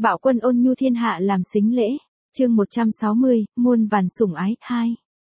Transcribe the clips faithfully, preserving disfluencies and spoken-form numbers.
Bạo quân ôn nhu thiên hạ làm sính lễ. Chương một trăm sáu mươi, muôn vàn sủng ái hai.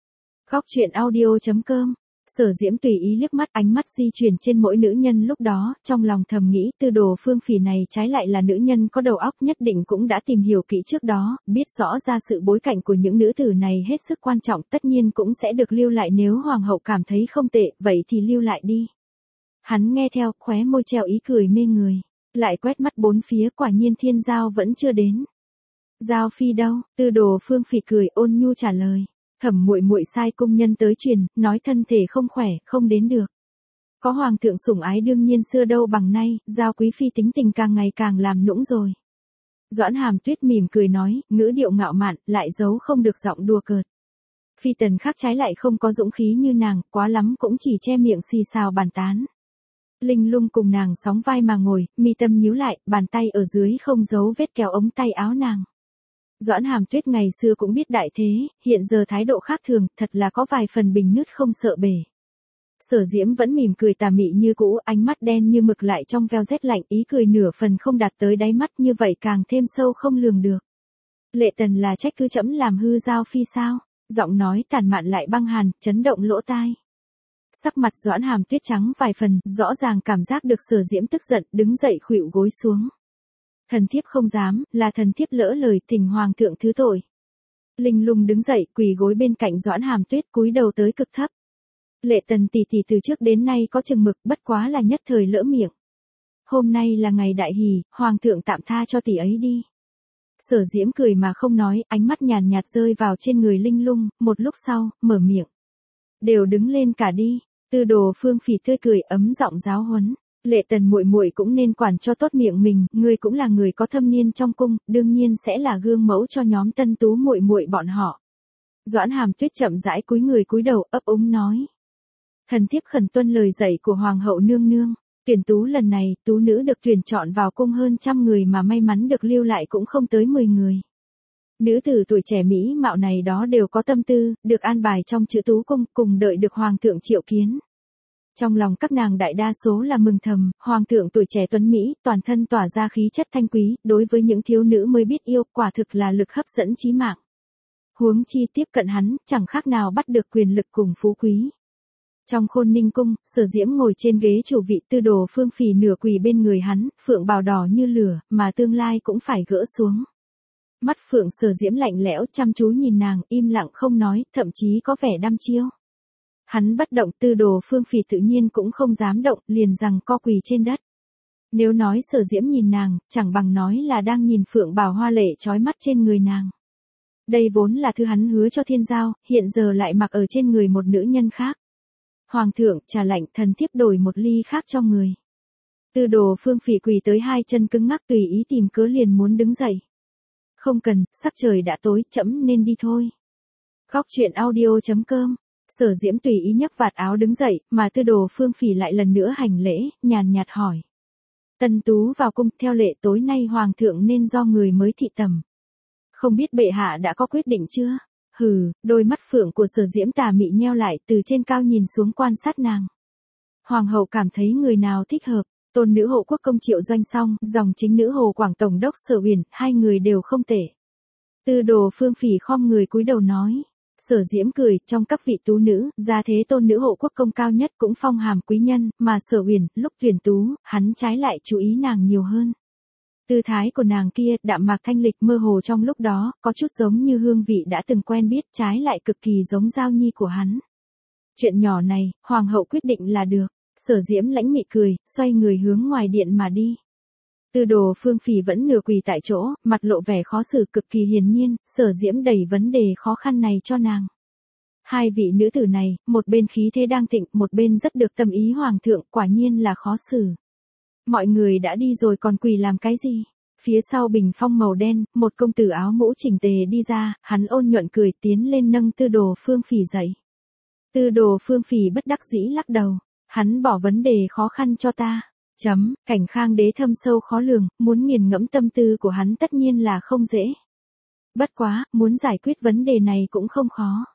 Góc truyện audio.com. Sở Diễm tùy ý liếc mắt, ánh mắt di chuyển trên mỗi nữ nhân lúc đó, trong lòng thầm nghĩ Tư Đồ Phương Phỉ này trái lại là nữ nhân có đầu óc, nhất định cũng đã tìm hiểu kỹ trước đó, biết rõ ra sự bối cảnh của những nữ tử này hết sức quan trọng, tất nhiên cũng sẽ được lưu lại, nếu hoàng hậu cảm thấy không tệ, vậy thì lưu lại đi. Hắn nghe theo, khóe môi treo ý cười mê người, lại quét mắt bốn phía, quả nhiên Thiên Giao vẫn chưa đến. Giao phi đâu? Tư Đồ Phương Phỉ cười ôn nhu trả lời. Thẩm muội muội sai cung nhân tới truyền, nói thân thể không khỏe, không đến được. Có hoàng thượng sủng ái đương nhiên xưa đâu bằng nay, Giao quý phi tính tình càng ngày càng làm nũng rồi. Doãn Hàm Tuyết mỉm cười nói, ngữ điệu ngạo mạn, lại giấu không được giọng đùa cợt. Phi tần khác trái lại không có dũng khí như nàng, quá lắm cũng chỉ che miệng xì xào bàn tán. Linh Lung cùng nàng sóng vai mà ngồi, mi tâm nhíu lại, bàn tay ở dưới không giấu vết kéo ống tay áo nàng. Doãn Hàm Tuyết ngày xưa cũng biết đại thế, hiện giờ thái độ khác thường, thật là có vài phần bình nứt không sợ bể. Sở Diễm vẫn mỉm cười tà mị như cũ, ánh mắt đen như mực lại trong veo rét lạnh, ý cười nửa phần không đạt tới đáy mắt, như vậy càng thêm sâu không lường được. Lệ Tần là trách cứ trẫm làm hư Giao phi sao? Giọng nói tàn mạn lại băng hàn, chấn động lỗ tai. Sắc mặt Doãn Hàm Tuyết trắng vài phần, rõ ràng cảm giác được Sở Diễm tức giận, đứng dậy khuỵu gối xuống. Thần thiếp không dám, là thần thiếp lỡ lời, thỉnh hoàng thượng thứ tội. Linh Lung đứng dậy, quỳ gối bên cạnh Doãn Hàm Tuyết, cúi đầu tới cực thấp. Lệ Tần tỷ tỷ từ trước đến nay có chừng mực, bất quá là nhất thời lỡ miệng. Hôm nay là ngày đại hỷ, hoàng thượng tạm tha cho tỷ ấy đi. Sở Diễm cười mà không nói, ánh mắt nhàn nhạt rơi vào trên người Linh Lung, một lúc sau, mở miệng. Đều đứng lên cả đi. Tư Đồ Phương Phỉ tươi cười ấm giọng giáo huấn. Lệ Tần muội muội cũng nên quản cho tốt miệng mình, ngươi cũng là người có thâm niên trong cung, đương nhiên sẽ là gương mẫu cho nhóm Tân Tú muội muội bọn họ. Doãn Hàm Tuyết chậm rãi cúi người cúi đầu, ấp úng nói: Thần thiếp khẩn tuân lời dạy của hoàng hậu nương nương. Tuyển tú lần này, tú nữ được tuyển chọn vào cung hơn trăm người mà may mắn được lưu lại cũng không tới mười người. Nữ tử tuổi trẻ mỹ mạo này đó đều có tâm tư, được an bài trong chữ tú cung, cùng đợi được hoàng thượng triệu kiến. Trong lòng các nàng đại đa số là mừng thầm, hoàng thượng tuổi trẻ tuấn Mỹ, toàn thân tỏa ra khí chất thanh quý, đối với những thiếu nữ mới biết yêu, quả thực là lực hấp dẫn chí mạng. Huống chi tiếp cận hắn, chẳng khác nào bắt được quyền lực cùng phú quý. Trong Khôn Ninh cung, Sở Diễm ngồi trên ghế chủ vị, Tư Đồ Phương Phỉ nửa quỳ bên người hắn, phượng bào đỏ như lửa, mà tương lai cũng phải gỡ xuống. Mắt phượng Sở Diễm lạnh lẽo chăm chú nhìn nàng, im lặng không nói, thậm chí có vẻ đăm chiêu. Hắn bất động, Tư Đồ Phương Phỉ tự nhiên cũng không dám động, liền rằng co quỳ trên đất. Nếu nói Sở Diễm nhìn nàng, chẳng bằng nói là đang nhìn phượng bào hoa lệ chói mắt trên người nàng. Đây vốn là thứ hắn hứa cho Thiên Giao, hiện giờ lại mặc ở trên người một nữ nhân khác. Hoàng thượng, trà lạnh, thần thiếp đổi một ly khác cho người. Tư Đồ Phương Phỉ quỳ tới hai chân cứng ngắc, tùy ý tìm cớ liền muốn đứng dậy. Không cần, sắc trời đã tối, trẫm nên đi thôi. Góc truyện audio.com. Sở Diễm tùy ý nhấc vạt áo đứng dậy, mà Tư Đồ Phương Phỉ lại lần nữa hành lễ, nhàn nhạt hỏi. Tân Tú vào cung, theo lệ tối nay hoàng thượng nên do người mới thị tầm. Không biết bệ hạ đã có quyết định chưa? Hừ, đôi mắt phượng của Sở Diễm tà mị nheo lại, từ trên cao nhìn xuống quan sát nàng. Hoàng hậu cảm thấy người nào thích hợp, tôn nữ hộ quốc công Triệu Doanh Song, dòng chính nữ hồ Quảng Tổng đốc Sở Uyển, hai người đều không tệ. Tư Đồ Phương Phỉ khom người cúi đầu nói. Sở Diễm cười, trong các vị tú nữ, gia thế tôn nữ hộ quốc công cao nhất cũng phong hàm quý nhân, mà Sở Uyển, lúc tuyển tú, hắn trái lại chú ý nàng nhiều hơn. Tư thái của nàng kia, đạm mạc thanh lịch mơ hồ trong lúc đó, có chút giống như hương vị đã từng quen biết, trái lại cực kỳ giống Giao Nhi của hắn. Chuyện nhỏ này, hoàng hậu quyết định là được. Sở Diễm lãnh mị cười, xoay người hướng ngoài điện mà đi. Tư Đồ Phương Phỉ vẫn nửa quỳ tại chỗ, mặt lộ vẻ khó xử cực kỳ hiển nhiên, Sở Diễm đẩy vấn đề khó khăn này cho nàng. Hai vị nữ tử này, một bên khí thế đang thịnh, một bên rất được tâm ý hoàng thượng, quả nhiên là khó xử. Mọi người đã đi rồi còn quỳ làm cái gì? Phía sau bình phong màu đen, một công tử áo mũ chỉnh tề đi ra, hắn ôn nhuận cười tiến lên nâng Tư Đồ Phương Phỉ dậy. Tư Đồ Phương Phỉ bất đắc dĩ lắc đầu, hắn bỏ vấn đề khó khăn cho ta. Chấm, cảnh Khang đế thâm sâu khó lường, muốn nghiền ngẫm tâm tư của hắn tất nhiên là không dễ. Bất quá, muốn giải quyết vấn đề này cũng không khó.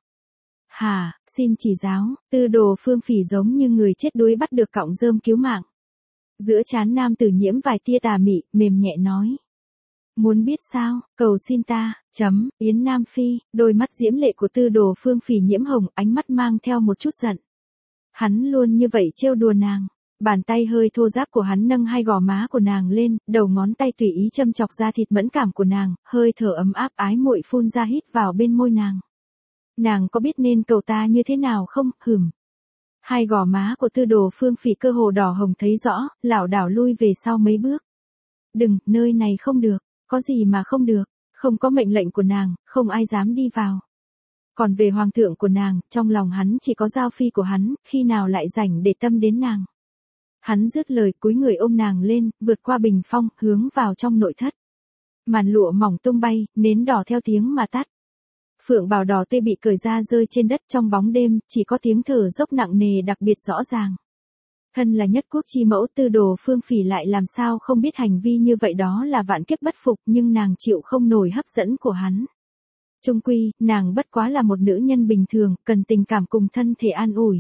Hà, xin chỉ giáo, Tư Đồ Phương Phỉ giống như người chết đuối bắt được cọng rơm cứu mạng. Giữa trán nam tử nhiễm vài tia tà mị, mềm nhẹ nói. Muốn biết sao, cầu xin ta, chấm, Yến Nam Phi, đôi mắt diễm lệ của Tư Đồ Phương Phỉ nhiễm hồng, ánh mắt mang theo một chút giận. Hắn luôn như vậy trêu đùa nàng. Bàn tay hơi thô ráp của hắn nâng hai gò má của nàng lên, đầu ngón tay tùy ý châm chọc da thịt mẫn cảm của nàng, hơi thở ấm áp ái muội phun ra hít vào bên môi nàng. Nàng có biết nên cầu ta như thế nào không, hừm. Hai gò má của Tư Đồ Phương Phỉ cơ hồ đỏ hồng thấy rõ, lảo đảo lui về sau mấy bước. Đừng, nơi này không được, có gì mà không được, không có mệnh lệnh của nàng, không ai dám đi vào. Còn về hoàng thượng của nàng, trong lòng hắn chỉ có Giao Phi của hắn, khi nào lại rảnh để tâm đến nàng. Hắn dứt lời cúi người ôm nàng lên, vượt qua bình phong, hướng vào trong nội thất. Màn lụa mỏng tung bay, nến đỏ theo tiếng mà tắt. Phượng bào đỏ tươi bị cởi ra rơi trên đất trong bóng đêm, chỉ có tiếng thở dốc nặng nề đặc biệt rõ ràng. Thân là nhất quốc chi mẫu Tư Đồ Phương Phỉ lại làm sao không biết hành vi như vậy đó là vạn kiếp bất phục, nhưng nàng chịu không nổi hấp dẫn của hắn. Chung quy, nàng bất quá là một nữ nhân bình thường, cần tình cảm cùng thân thể an ủi.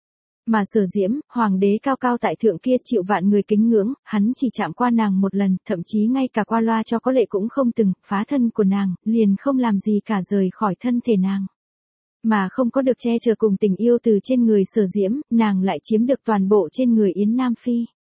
Mà Sở Diễm, hoàng đế cao cao tại thượng kia chịu vạn người kính ngưỡng, hắn chỉ chạm qua nàng một lần, thậm chí ngay cả qua loa cho có lệ cũng không từng, phá thân của nàng, liền không làm gì cả rời khỏi thân thể nàng. Mà không có được che chở cùng tình yêu từ trên người Sở Diễm, nàng lại chiếm được toàn bộ trên người Yến Nam Phi.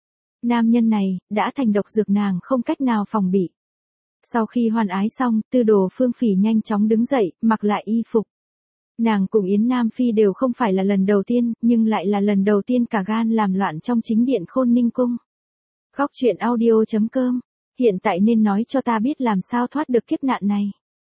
Nam nhân này, đã thành độc dược nàng không cách nào phòng bị. Sau khi hoan ái xong, Tư Đồ Phương Phỉ nhanh chóng đứng dậy, mặc lại y phục. Nàng cùng Yến Nam Phi đều không phải là lần đầu tiên, nhưng lại là lần đầu tiên cả gan làm loạn trong chính điện Khôn Ninh Cung. Khóc chuyện audio chấm com. Hiện tại nên nói cho ta biết làm sao thoát được kiếp nạn này.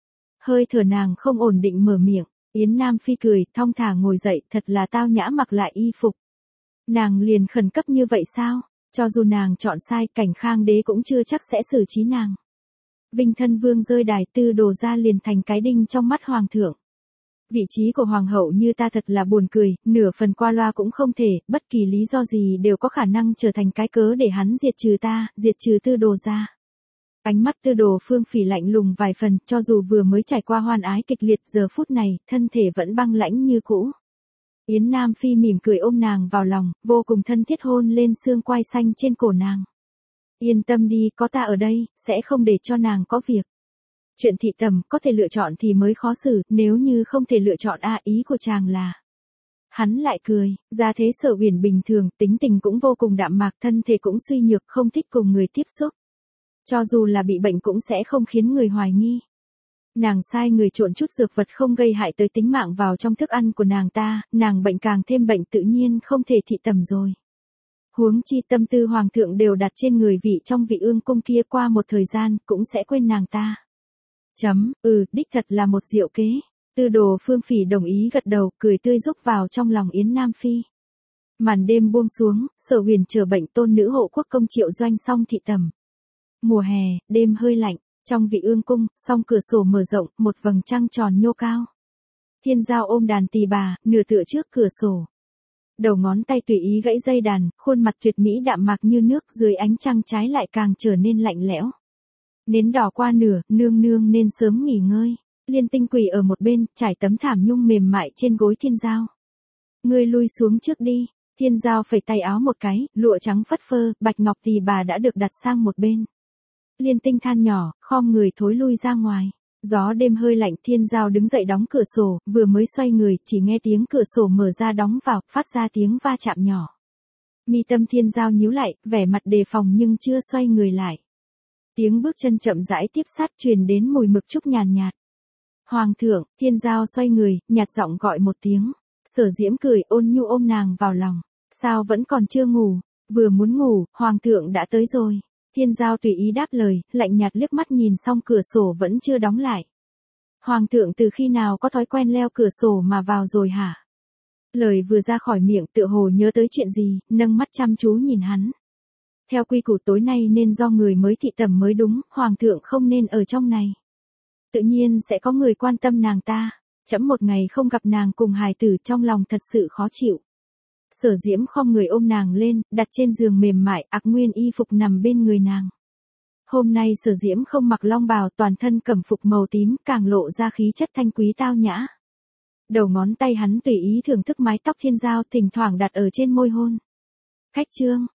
Hơi thở nàng không ổn định mở miệng. Yến Nam Phi cười, thong thả ngồi dậy, thật là tao nhã mặc lại y phục. Nàng liền khẩn cấp như vậy sao? Cho dù nàng chọn sai, Cảnh Khang đế cũng chưa chắc sẽ xử trí nàng. Vinh thân vương rơi đài, Tư Đồ ra liền thành cái đinh trong mắt hoàng thượng. Vị trí của hoàng hậu như ta thật là buồn cười, nửa phần qua loa cũng không thể, bất kỳ lý do gì đều có khả năng trở thành cái cớ để hắn diệt trừ ta, diệt trừ Tư Đồ ra. Ánh mắt Tư Đồ Phương Phỉ lạnh lùng vài phần, cho dù vừa mới trải qua hoan ái kịch liệt, giờ phút này, thân thể vẫn băng lãnh như cũ. Yến Nam Phi mỉm cười ôm nàng vào lòng, vô cùng thân thiết hôn lên xương quai xanh trên cổ nàng. Yên tâm đi, có ta ở đây, sẽ không để cho nàng có việc. Chuyện thị tầm, có thể lựa chọn thì mới khó xử, nếu như không thể lựa chọn a ý của chàng là. Hắn lại cười, ra thế Sở Uyển bình thường, tính tình cũng vô cùng đạm mạc, thân thể cũng suy nhược, không thích cùng người tiếp xúc. Cho dù là bị bệnh cũng sẽ không khiến người hoài nghi. Nàng sai người trộn chút dược vật không gây hại tới tính mạng vào trong thức ăn của nàng ta, nàng bệnh càng thêm bệnh tự nhiên không thể thị tầm rồi. Huống chi tâm tư hoàng thượng đều đặt trên người vị trong vị ương cung kia qua một thời gian, cũng sẽ quên nàng ta. Chấm, ừ, đích thật là một diệu kế. Tư Đồ Phương Phỉ đồng ý gật đầu, cười tươi rúc vào trong lòng Yến Nam Phi. Màn đêm buông xuống, Sở Huyền chờ bệnh tôn nữ hộ quốc công Triệu Doanh xong thị tầm. Mùa hè, đêm hơi lạnh, trong vị ương cung, song cửa sổ mở rộng, một vầng trăng tròn nhô cao. Thiên Giao ôm đàn tỳ bà, nửa tựa trước cửa sổ. Đầu ngón tay tùy ý gãy dây đàn, khuôn mặt tuyệt mỹ đạm mạc như nước, dưới ánh trăng trái lại càng trở nên lạnh lẽo. Nến đỏ qua nửa, nương nương nên sớm nghỉ ngơi. Liên Tinh quỳ ở một bên, trải tấm thảm nhung mềm mại trên gối Thiên Giao. Ngươi lui xuống trước đi. Thiên Giao phẩy tay áo một cái, lụa trắng phất phơ, bạch ngọc tỳ bà đã được đặt sang một bên. Liên Tinh than nhỏ, khom người thối lui ra ngoài. Gió đêm hơi lạnh, Thiên Giao đứng dậy đóng cửa sổ, vừa mới xoay người, chỉ nghe tiếng cửa sổ mở ra đóng vào, phát ra tiếng va chạm nhỏ. Mi tâm Thiên Giao nhíu lại, vẻ mặt đề phòng nhưng chưa xoay người lại. Tiếng bước chân chậm rãi tiếp sát truyền đến mùi mực trúc nhàn nhạt. Hoàng thượng, Thiên Giao xoay người, nhạt giọng gọi một tiếng. Sở Diễm cười ôn nhu ôm nàng vào lòng. Sao vẫn còn chưa ngủ? Vừa muốn ngủ, Hoàng thượng đã tới rồi. Thiên Giao tùy ý đáp lời, lạnh nhạt liếc mắt nhìn xong cửa sổ vẫn chưa đóng lại. Hoàng thượng từ khi nào có thói quen leo cửa sổ mà vào rồi hả? Lời vừa ra khỏi miệng tựa hồ nhớ tới chuyện gì, nâng mắt chăm chú nhìn hắn. Theo quy củ tối nay nên do người mới thị tầm mới đúng, Hoàng thượng không nên ở trong này. Tự nhiên sẽ có người quan tâm nàng ta. Chấm một ngày không gặp nàng cùng hài tử trong lòng thật sự khó chịu. Sở Diễm khom người ôm nàng lên, đặt trên giường mềm mại, ặc nguyên y phục nằm bên người nàng. Hôm nay Sở Diễm không mặc long bào, toàn thân cẩm phục màu tím, càng lộ ra khí chất thanh quý tao nhã. Đầu ngón tay hắn tùy ý thưởng thức mái tóc Thiên Giao, thỉnh thoảng đặt ở trên môi hôn. Khách trương,